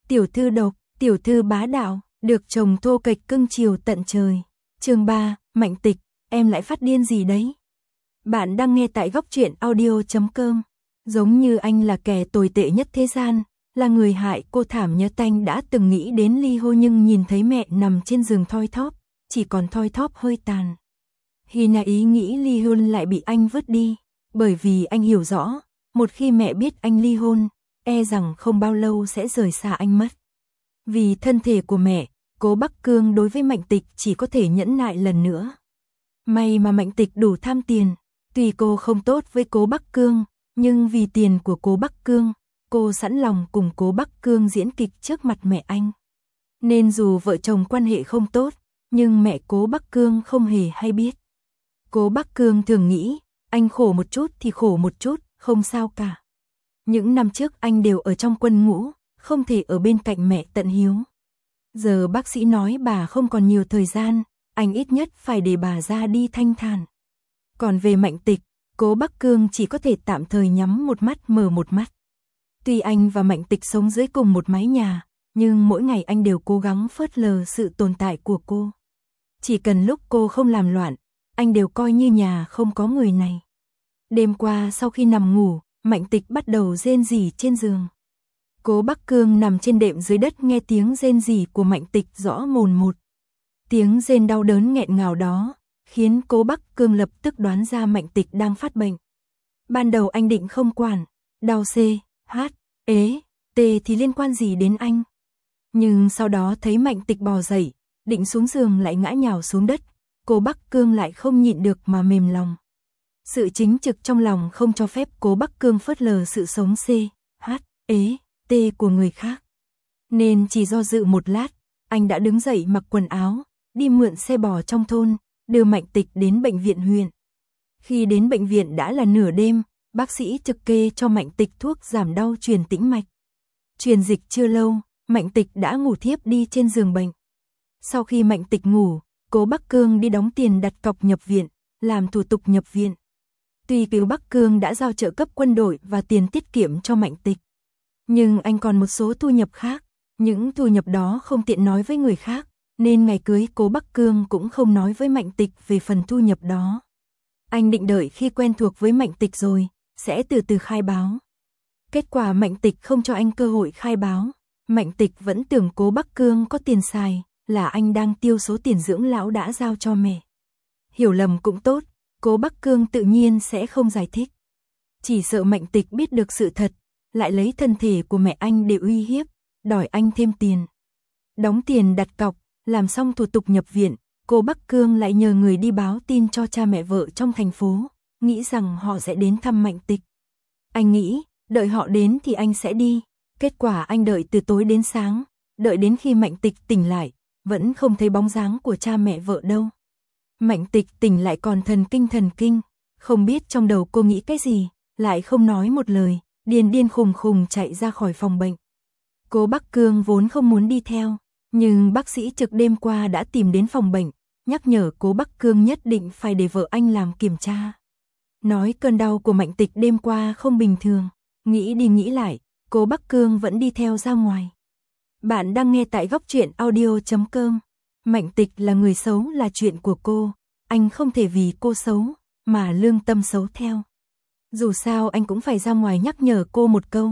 tiểu thư độc, tiểu thư bá đạo, được chồng thô kệch cưng chiều tận trời. Chương 3, Mạnh Tịch, em lại phát điên gì đấy? Bạn đang nghe tại góc truyện audio.com. Giống như anh là kẻ tồi tệ nhất thế gian, là người hại cô thảm nhớ tanh đã từng nghĩ đến ly hôn nhưng nhìn thấy mẹ nằm trên giường thoi thóp, chỉ còn thoi thóp hơi tàn. Hina ý nghĩ ly hôn lại bị anh vứt đi, bởi vì anh hiểu rõ, một khi mẹ biết anh ly hôn, e rằng không bao lâu sẽ rời xa anh mất. Vì thân thể của mẹ, Cố Bắc Cương đối với Mạnh Tịch chỉ có thể nhẫn nại lần nữa. May mà Mạnh Tịch đủ tham tiền, tuy cô không tốt với Cố Bắc Cương, nhưng vì tiền của Cố Bắc Cương, cô sẵn lòng cùng Cố Bắc Cương diễn kịch trước mặt mẹ anh. Nên dù vợ chồng quan hệ không tốt, nhưng mẹ Cố Bắc Cương không hề hay biết. Cố Bắc Cương thường nghĩ, anh khổ một chút thì khổ một chút, không sao cả. Những năm trước anh đều ở trong quân ngũ, không thể ở bên cạnh mẹ tận hiếu. Giờ bác sĩ nói bà không còn nhiều thời gian, anh ít nhất phải để bà ra đi thanh thản. Còn về Mạnh Tịch, Cố Bắc Cương chỉ có thể tạm thời nhắm một mắt mở một mắt. Tuy anh và Mạnh Tịch sống dưới cùng một mái nhà, nhưng mỗi ngày anh đều cố gắng phớt lờ sự tồn tại của cô. Chỉ cần lúc cô không làm loạn, anh đều coi như nhà không có người này. Đêm qua sau khi nằm ngủ, Mạnh Tịch bắt đầu rên rỉ trên giường. Cố Bắc Cương nằm trên đệm dưới đất nghe tiếng rên rỉ của Mạnh Tịch rõ mồn một. Tiếng rên đau đớn nghẹn ngào đó, khiến Cố Bắc Cương lập tức đoán ra Mạnh Tịch đang phát bệnh. Ban đầu anh định không quản, đau C, H, ế, T thì liên quan gì đến anh. Nhưng sau đó thấy Mạnh Tịch bò dậy, định xuống giường lại ngã nhào xuống đất, Cố Bắc Cương lại không nhịn được mà mềm lòng. Sự chính trực trong lòng không cho phép Cố Bắc Cương phớt lờ sự sống C, H, ế, T của người khác. Nên chỉ do dự một lát, anh đã đứng dậy mặc quần áo, đi mượn xe bò trong thôn, đưa Mạnh Tịch đến bệnh viện huyện. Khi đến bệnh viện đã là nửa đêm, bác sĩ trực kê cho Mạnh Tịch thuốc giảm đau truyền tĩnh mạch. Truyền dịch chưa lâu, Mạnh Tịch đã ngủ thiếp đi trên giường bệnh. Sau khi Mạnh Tịch ngủ, Cố Bắc Cương đi đóng tiền đặt cọc nhập viện, làm thủ tục nhập viện. Tuy Cố Bắc Cương đã giao trợ cấp quân đội và tiền tiết kiệm cho Mạnh Tịch, nhưng anh còn một số thu nhập khác, những thu nhập đó không tiện nói với người khác, nên ngày cưới Cố Bắc Cương cũng không nói với Mạnh Tịch về phần thu nhập đó. Anh định đợi khi quen thuộc với Mạnh Tịch rồi, sẽ từ từ khai báo. Kết quả Mạnh Tịch không cho anh cơ hội khai báo, Mạnh Tịch vẫn tưởng Cố Bắc Cương có tiền xài, là anh đang tiêu số tiền dưỡng lão đã giao cho mẹ. Hiểu lầm cũng tốt, Cố Bắc Cương tự nhiên sẽ không giải thích. Chỉ sợ Mạnh Tịch biết được sự thật, lại lấy thân thể của mẹ anh để uy hiếp, đòi anh thêm tiền. Đóng tiền đặt cọc, làm xong thủ tục nhập viện, Cố Bắc Cương lại nhờ người đi báo tin cho cha mẹ vợ trong thành phố, nghĩ rằng họ sẽ đến thăm Mạnh Tịch. Anh nghĩ, đợi họ đến thì anh sẽ đi. Kết quả anh đợi từ tối đến sáng, đợi đến khi Mạnh Tịch tỉnh lại, vẫn không thấy bóng dáng của cha mẹ vợ đâu. Mạnh Tịch tỉnh lại còn thần kinh, không biết trong đầu cô nghĩ cái gì, lại không nói một lời, điên khùng chạy ra khỏi phòng bệnh. Cố Bắc Cương vốn không muốn đi theo, nhưng bác sĩ trực đêm qua đã tìm đến phòng bệnh, nhắc nhở Cố Bắc Cương nhất định phải để vợ anh làm kiểm tra. Nói cơn đau của Mạnh Tịch đêm qua không bình thường, nghĩ đi nghĩ lại, Cố Bắc Cương vẫn đi theo ra ngoài. Bạn đang nghe tại góc truyện audio.com. Mạnh Tịch là người xấu là chuyện của cô, anh không thể vì cô xấu mà lương tâm xấu theo. Dù sao anh cũng phải ra ngoài nhắc nhở cô một câu.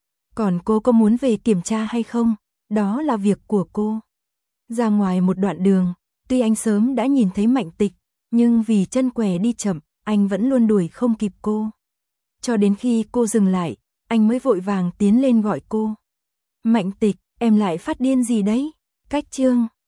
Còn cô có muốn về kiểm tra hay không, đó là việc của cô. Ra ngoài một đoạn đường, tuy anh sớm đã nhìn thấy Mạnh Tịch, nhưng vì chân què đi chậm, anh vẫn luôn đuổi không kịp cô. Cho đến khi cô dừng lại, anh mới vội vàng tiến lên gọi cô. Mạnh Tịch, em lại phát điên gì đấy? Cách chương